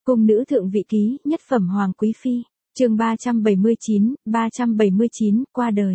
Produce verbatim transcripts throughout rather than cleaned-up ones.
Cung nữ thượng vị ký, nhất phẩm hoàng quý phi, chương ba trăm bảy mươi chín, ba trăm bảy mươi chín, qua đời.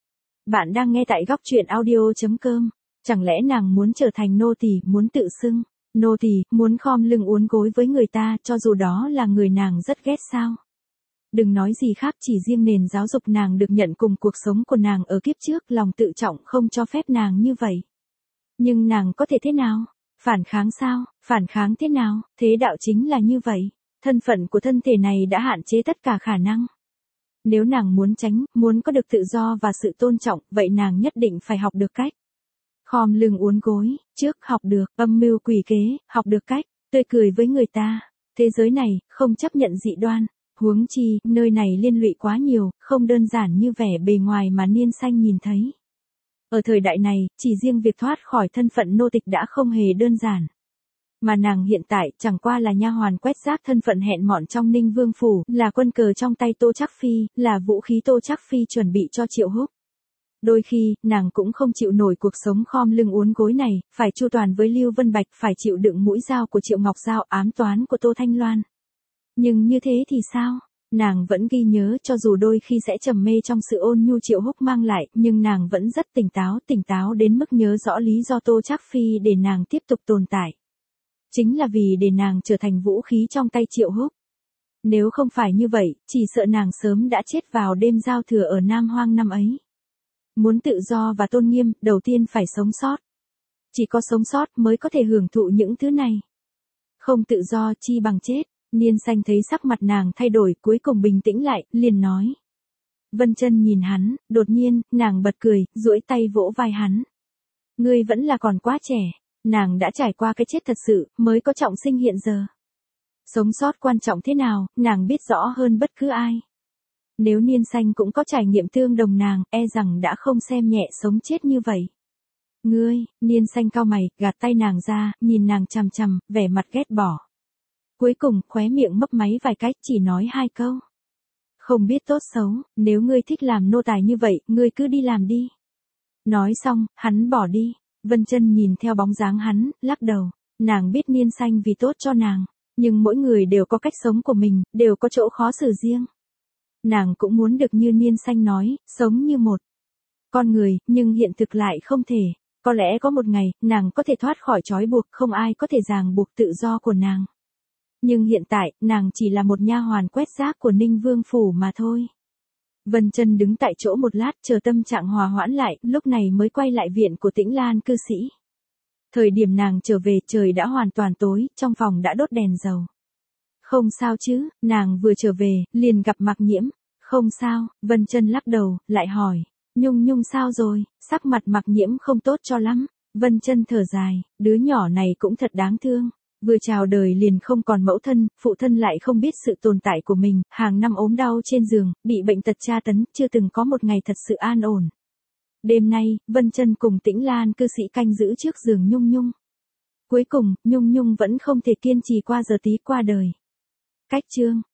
Bạn đang nghe tại góc truyện audio chấm com. Chẳng lẽ nàng muốn trở thành nô tỳ, muốn tự xưng nô tỳ, muốn khom lưng uốn gối với người ta, cho dù đó là người nàng rất ghét sao? Đừng nói gì khác, chỉ riêng nền giáo dục nàng được nhận cùng cuộc sống của nàng ở kiếp trước, lòng tự trọng không cho phép nàng như vậy. Nhưng nàng có thể thế nào? Phản kháng sao? Phản kháng thế nào? Thế đạo chính là như vậy. Thân phận của thân thể này đã hạn chế tất cả khả năng. Nếu nàng muốn tránh, muốn có được tự do và sự tôn trọng, vậy nàng nhất định phải học được cách khom lưng uốn gối, trước học được âm mưu quỷ kế, học được cách tươi cười với người ta. Thế giới này không chấp nhận dị đoan, huống chi, nơi này liên lụy quá nhiều, không đơn giản như vẻ bề ngoài mà Niên Xanh nhìn thấy. Ở thời đại này, chỉ riêng việc thoát khỏi thân phận nô tịch đã không hề đơn giản. Mà nàng hiện tại chẳng qua là nha hoàn quét rác, thân phận hẹn mọn trong Ninh Vương phủ, là quân cờ trong tay Tô Trác Phi, là vũ khí Tô Trác Phi chuẩn bị cho Triệu Húc. Đôi khi, nàng cũng không chịu nổi cuộc sống khom lưng uốn gối này, phải chu toàn với Lưu Vân Bạch, phải chịu đựng mũi dao của Triệu Ngọc Giao, ám toán của Tô Thanh Loan. Nhưng như thế thì sao? Nàng vẫn ghi nhớ, cho dù đôi khi sẽ trầm mê trong sự ôn nhu Triệu Húc mang lại, nhưng nàng vẫn rất tỉnh táo, tỉnh táo đến mức nhớ rõ lý do Tô Trác Phi để nàng tiếp tục tồn tại. Chính là vì để nàng trở thành vũ khí trong tay Triệu Húc. Nếu không phải như vậy, chỉ sợ nàng sớm đã chết vào đêm giao thừa ở Nam Hoang năm ấy. Muốn tự do và tôn nghiêm, đầu tiên phải sống sót. Chỉ có sống sót mới có thể hưởng thụ những thứ này. Không tự do chi bằng chết. Niên Xanh thấy sắc mặt nàng thay đổi, cuối cùng bình tĩnh lại, liền nói. Vân Chân nhìn hắn, đột nhiên, nàng bật cười, duỗi tay vỗ vai hắn. Ngươi vẫn là còn quá trẻ, nàng đã trải qua cái chết thật sự, mới có trọng sinh hiện giờ. Sống sót quan trọng thế nào, nàng biết rõ hơn bất cứ ai. Nếu Niên Xanh cũng có trải nghiệm tương đồng nàng, e rằng đã không xem nhẹ sống chết như vậy. Ngươi, Niên Xanh cau mày, gạt tay nàng ra, nhìn nàng chằm chằm, vẻ mặt ghét bỏ. Cuối cùng, khóe miệng mấp máy vài cái, chỉ nói hai câu. Không biết tốt xấu, nếu ngươi thích làm nô tài như vậy, ngươi cứ đi làm đi. Nói xong, hắn bỏ đi. Vân Chân nhìn theo bóng dáng hắn, lắc đầu. Nàng biết Niên Xanh vì tốt cho nàng, nhưng mỗi người đều có cách sống của mình, đều có chỗ khó xử riêng. Nàng cũng muốn được như Niên Xanh nói, sống như một con người, nhưng hiện thực lại không thể. Có lẽ có một ngày, nàng có thể thoát khỏi trói buộc, không ai có thể ràng buộc tự do của nàng. Nhưng hiện tại, nàng chỉ là một nha hoàn quét rác của Ninh Vương phủ mà thôi. Vân Chân đứng tại chỗ một lát, chờ tâm trạng hòa hoãn lại, lúc này mới quay lại viện của Tĩnh Lan cư sĩ. Thời điểm nàng trở về, trời đã hoàn toàn tối, trong phòng đã đốt đèn dầu. Không sao chứ, nàng vừa trở về, liền gặp Mạc Nhiễm. Không sao, Vân Chân lắc đầu, lại hỏi. Nhung Nhung sao rồi? Sắc mặt Mạc Nhiễm không tốt cho lắm. Vân Chân thở dài, đứa nhỏ này cũng thật đáng thương. Vừa chào đời liền không còn mẫu thân, phụ thân lại không biết sự tồn tại của mình, hàng năm ốm đau trên giường, bị bệnh tật tra tấn, chưa từng có một ngày thật sự an ổn. Đêm nay, Vân Chân cùng Tĩnh Lan cư sĩ canh giữ trước giường Nhung Nhung. Cuối cùng, Nhung Nhung vẫn không thể kiên trì qua giờ tí qua đời. Cách chương